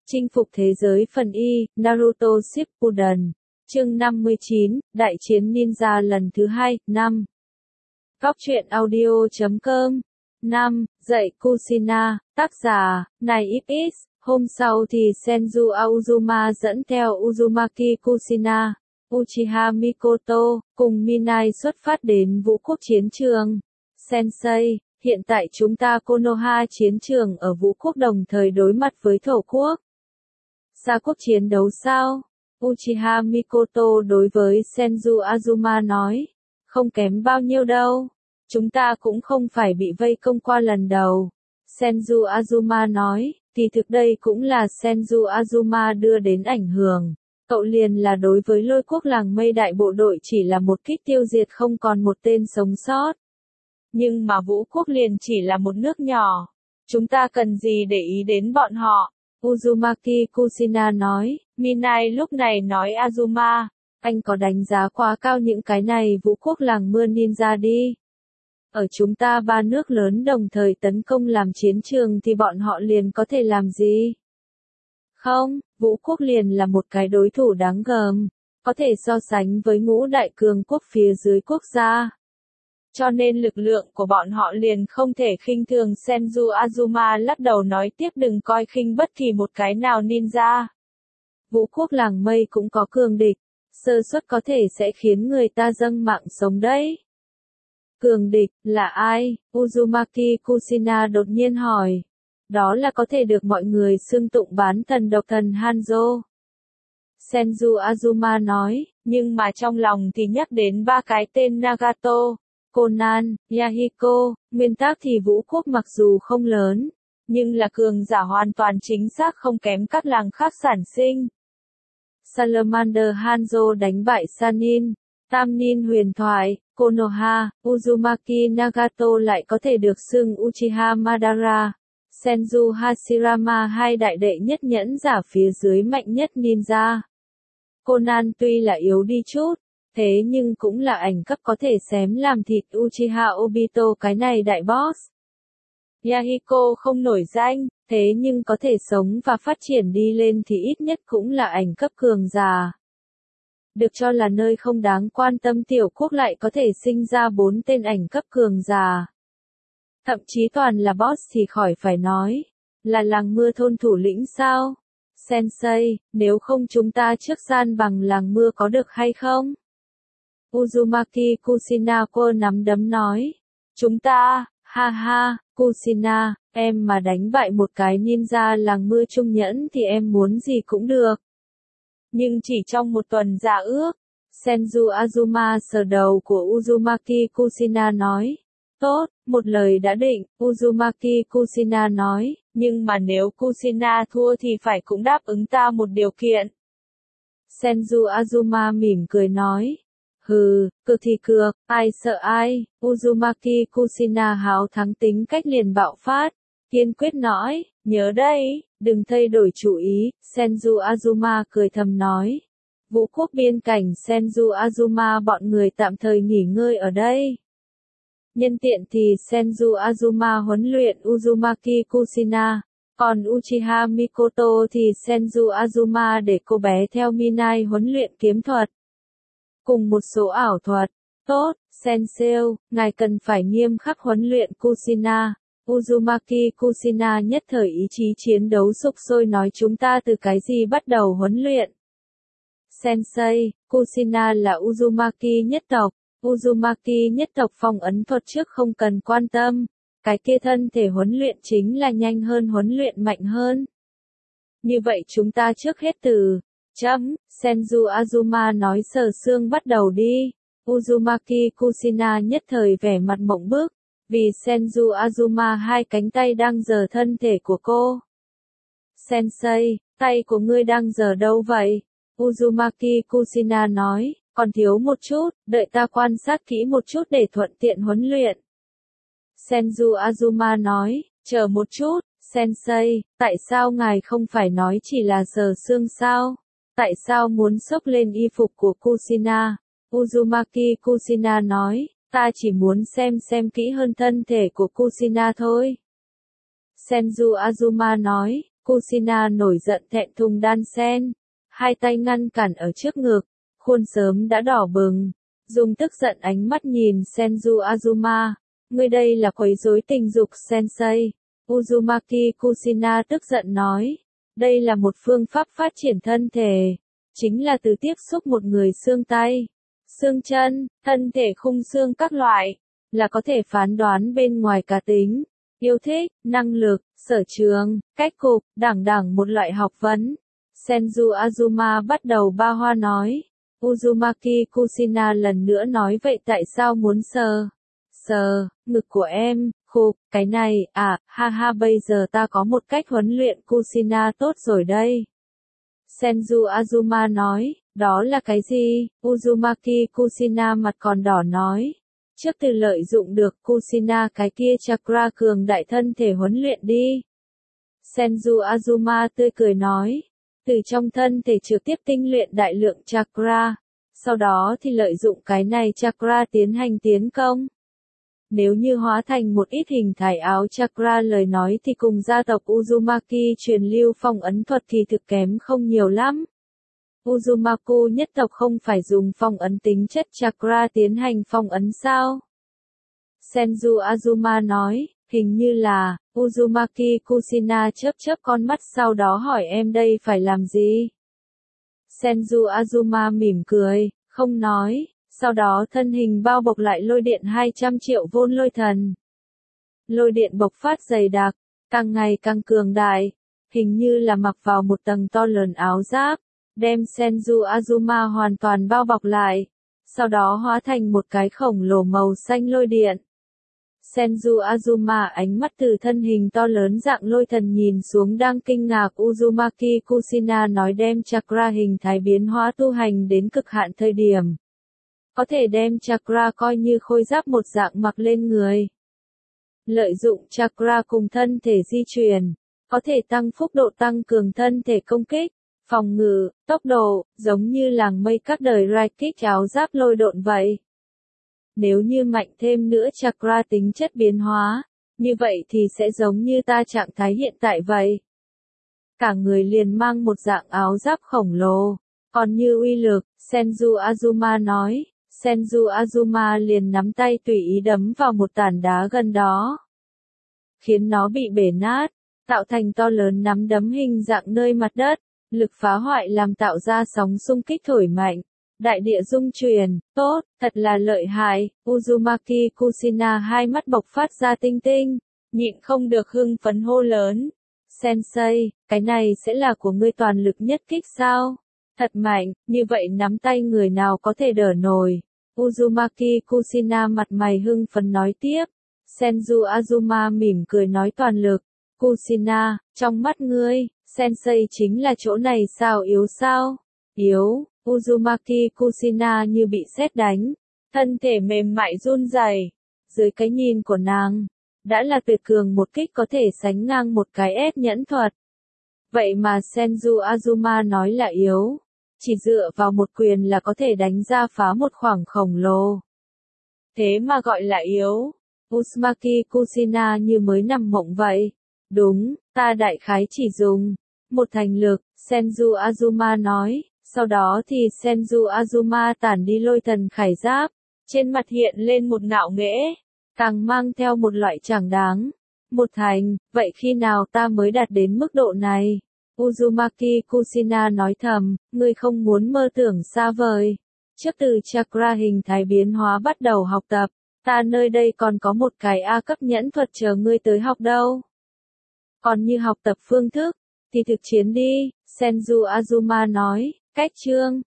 Chinh phục thế giới phần Y, Naruto Shippuden. Chương 59, Đại chiến ninja lần thứ 2, 5. Góc truyện audio.com. 5. Dạy Kushina, tác giả, này XX. Hôm sau thì Senju Aozuma dẫn theo Uzumaki Kushina, Uchiha Mikoto, cùng Minai xuất phát đến Vũ Quốc chiến trường. Sensei, hiện tại chúng ta Konoha chiến trường ở Vũ Quốc đồng thời đối mặt với Thổ Quốc. Gia quốc chiến đấu sao? Uchiha Mikoto đối với Senju Azuma nói. Không kém bao nhiêu đâu. Chúng ta cũng không phải bị vây công qua lần đầu. Senju Azuma nói, thì thực đây cũng là Senju Azuma đưa đến ảnh hưởng. Cậu liền là đối với Lôi Quốc làng mây đại bộ đội chỉ là một kích tiêu diệt không còn một tên sống sót. Nhưng mà Vũ Quốc liền chỉ là một nước nhỏ. Chúng ta cần gì để ý đến bọn họ? Uzumaki Kushina nói, Minai lúc này nói Azuma, anh có đánh giá quá cao những cái này Vũ Quốc làng mưa ninja đi. Ở chúng ta ba nước lớn đồng thời tấn công làm chiến trường thì bọn họ liền có thể làm gì? Không, Vũ Quốc liền là một cái đối thủ đáng gờm, có thể so sánh với ngũ đại cường quốc phía dưới quốc gia. Cho nên lực lượng của bọn họ liền không thể khinh thường. Senju Azuma lắc đầu nói tiếp, đừng coi khinh bất kỳ một cái nào ninja. Vũ Quốc làng mây cũng có cường địch, sơ suất có thể sẽ khiến người ta dâng mạng sống đấy. Cường địch, là ai? Uzumaki Kushina đột nhiên hỏi. Đó là có thể được mọi người xưng tụng bán thần độc thần Hanzo. Senju Azuma nói, nhưng mà trong lòng thì nhắc đến ba cái tên Nagato, Conan, Yahiko. Nguyên tắc thì Vũ Quốc mặc dù không lớn, nhưng là cường giả hoàn toàn chính xác không kém các làng khác sản sinh. Salamander Hanzo đánh bại Sanin, Tam Nin huyền thoại, Konoha, Uzumaki Nagato lại có thể được xưng Uchiha Madara, Senju Hashirama, hai đại đệ nhất nhẫn giả phía dưới mạnh nhất ninja. Conan tuy là yếu đi chút, thế nhưng cũng là ảnh cấp có thể xém làm thịt Uchiha Obito cái này đại boss. Yahiko không nổi danh, thế nhưng có thể sống và phát triển đi lên thì ít nhất cũng là ảnh cấp cường giả. Được cho là nơi không đáng quan tâm tiểu quốc lại có thể sinh ra 4 tên ảnh cấp cường giả. Thậm chí toàn là boss thì khỏi phải nói. Là làng mưa thôn thủ lĩnh sao? Sensei, nếu không chúng ta trước san bằng làng mưa có được hay không? Uzumaki Kushina cô nắm đấm nói. Chúng ta, ha ha, Kushina, em mà đánh bại một cái ninja làng mưa trung nhẫn thì em muốn gì cũng được. Nhưng chỉ trong một tuần dạ ước. Senju Azuma sờ đầu của Uzumaki Kushina nói. Tốt, một lời đã định, Uzumaki Kushina nói, nhưng mà nếu Kushina thua thì phải cũng đáp ứng ta một điều kiện. Senju Azuma mỉm cười nói. Hừ, cược thì cược, ai sợ ai? Uzumaki Kushina háo thắng tính cách liền bạo phát, kiên quyết nói, nhớ đây, đừng thay đổi chủ ý. Senju Azuma cười thầm nói. Vũ Quốc biên cảnh Senju Azuma bọn người tạm thời nghỉ ngơi ở đây. Nhân tiện thì Senju Azuma huấn luyện Uzumaki Kushina, còn Uchiha Mikoto thì Senju Azuma để cô bé theo Minai huấn luyện kiếm thuật. Cùng một số ảo thuật. Tốt, Sensei, ngài cần phải nghiêm khắc huấn luyện Kushina. Uzumaki Kushina nhất thời ý chí chiến đấu sục sôi nói chúng ta từ cái gì bắt đầu huấn luyện. Sensei, Kushina là Uzumaki nhất tộc. Uzumaki nhất tộc phong ấn thuật trước không cần quan tâm. Cái kia thân thể huấn luyện chính là nhanh hơn huấn luyện mạnh hơn. Như vậy chúng ta trước hết từ Senju Azuma nói sờ xương bắt đầu đi. Uzumaki Kushina nhất thời vẻ mặt mộng bức, vì Senju Azuma hai cánh tay đang giở thân thể của cô. Sensei, tay của ngươi đang giở đâu vậy? Uzumaki Kushina nói, còn thiếu một chút, đợi ta quan sát kỹ một chút để thuận tiện huấn luyện. Senju Azuma nói, chờ một chút, Sensei, tại sao ngài không phải nói chỉ là giở xương sao? Tại sao muốn xốc lên y phục của Kushina? Uzumaki Kushina nói, ta chỉ muốn xem kỹ hơn thân thể của Kushina thôi. Senju Azuma nói, Kushina nổi giận thẹn thùng đan sen, hai tay ngăn cản ở trước ngực, khuôn sớm đã đỏ bừng, dùng tức giận ánh mắt nhìn Senju Azuma. Ngươi đây là quấy rối tình dục sensei. Uzumaki Kushina tức giận nói. Đây là một phương pháp phát triển thân thể. Chính là từ tiếp xúc một người xương tay, xương chân, thân thể khung xương các loại. Là có thể phán đoán bên ngoài cá tính, yêu thích, năng lực, sở trường, cách cục, đẳng một loại học vấn. Senju Azuma bắt đầu ba hoa nói. Uzumaki Kushina lần nữa nói vậy tại sao muốn sờ ngực của em, khục, cái này, ha ha bây giờ ta có một cách huấn luyện Kushina tốt rồi đây. Senju Azuma nói, đó là cái gì? Uzumaki Kushina mặt còn đỏ nói. Trước từ lợi dụng được Kushina cái kia chakra cường đại thân thể huấn luyện đi. Senju Azuma tươi cười nói. Từ trong thân thể trực tiếp tinh luyện đại lượng chakra. Sau đó thì lợi dụng cái này chakra tiến hành tiến công. Nếu như hóa thành một ít hình thái áo chakra lời nói thì cùng gia tộc Uzumaki truyền lưu phong ấn thuật thì thực kém không nhiều lắm. Uzumaku nhất tộc không phải dùng phong ấn tính chất chakra tiến hành phong ấn sao? Senju Azuma nói, hình như là, Uzumaki Kushina chớp con mắt sau đó hỏi em đây phải làm gì? Senju Azuma mỉm cười, không nói, sau đó thân hình bao bọc lại lôi điện 200 triệu vôn lôi thần. Lôi điện bộc phát dày đặc, càng ngày càng cường đại, hình như là mặc vào một tầng to lớn áo giáp, đem Senju Azuma hoàn toàn bao bọc lại, sau đó hóa thành một cái khổng lồ màu xanh lôi điện. Senju Azuma ánh mắt từ thân hình to lớn dạng lôi thần nhìn xuống đang kinh ngạc Uzumaki Kushina nói đem chakra hình thái biến hóa tu hành đến cực hạn thời điểm. Có thể đem chakra coi như khôi giáp một dạng mặc lên người. Lợi dụng chakra cùng thân thể di chuyển, có thể tăng phúc độ tăng cường thân thể công kích, phòng ngự, tốc độ, giống như làng mây các đời rai kích áo giáp lôi độn vậy. Nếu như mạnh thêm nữa chakra tính chất biến hóa, như vậy thì sẽ giống như ta trạng thái hiện tại vậy. Cả người liền mang một dạng áo giáp khổng lồ, còn như uy lực, Senju Azuma nói, Senju Azuma liền nắm tay tùy ý đấm vào một tảng đá gần đó. Khiến nó bị bể nát, tạo thành to lớn nắm đấm hình dạng nơi mặt đất, lực phá hoại làm tạo ra sóng xung kích thổi mạnh. Đại địa rung chuyển, tốt, thật là lợi hại, Uzumaki Kushina hai mắt bộc phát ra tinh tinh, nhịn không được hưng phấn hô lớn. Sensei, cái này sẽ là của ngươi toàn lực nhất kích sao? Thật mạnh, như vậy nắm tay người nào có thể đỡ nổi. Uzumaki Kushina mặt mày hưng phấn nói tiếp. Senju Azuma mỉm cười nói toàn lực. Kushina, trong mắt ngươi, Sensei chính là chỗ này sao yếu sao? Yếu. Uzumaki Kushina như bị sét đánh, thân thể mềm mại run rẩy. Dưới cái nhìn của nàng, đã là tuyệt cường một kích có thể sánh ngang một cái ép nhẫn thuật. Vậy mà Senju Azuma nói là yếu, chỉ dựa vào một quyền là có thể đánh ra phá một khoảng khổng lồ. Thế mà gọi là yếu. Uzumaki Kushina như mới nằm mộng vậy. Đúng, ta đại khái chỉ dùng một thành lực, Senju Azuma nói. Sau đó thì Senju Azuma tản đi lôi thần khải giáp, trên mặt hiện lên một ngạo nghễ, càng mang theo một loại chẳng đáng. Một thành, vậy khi nào ta mới đạt đến mức độ này? Uzumaki Kushina nói thầm, ngươi không muốn mơ tưởng xa vời. Trước từ chakra hình thái biến hóa bắt đầu học tập, ta nơi đây còn có một cái A cấp nhẫn thuật chờ ngươi tới học đâu. Còn như học tập phương thức, thì thực chiến đi, Senju Azuma nói. Cách chương